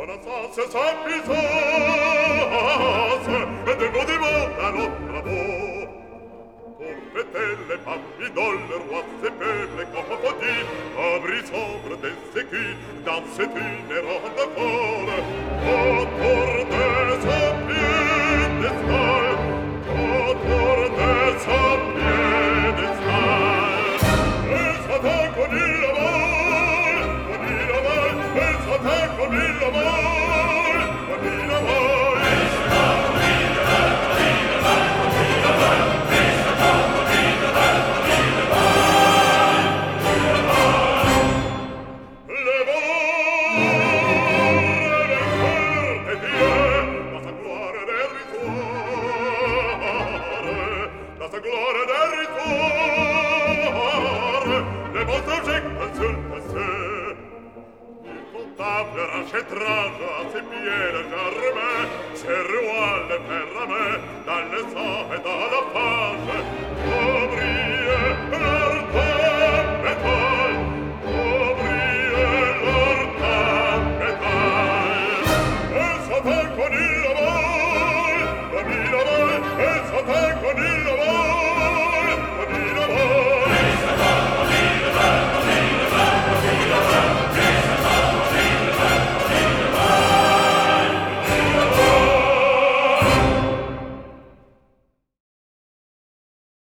c'est sa puissance, et de mots à notre travaux. Pour fêter les papilloles, le roi, ses peuples et copodis, abri sombre des écus, dans cette inhérente folle, autour de son piédestal, autour de son piédestal. Et Satan con il amal, et Satan con il amal, con il amal. Gloire del rituale, le vostre objecte sul passé. Il comptable rachètrage à ses pieds le charme, ses rouales ferme, dans le sang et dans la page,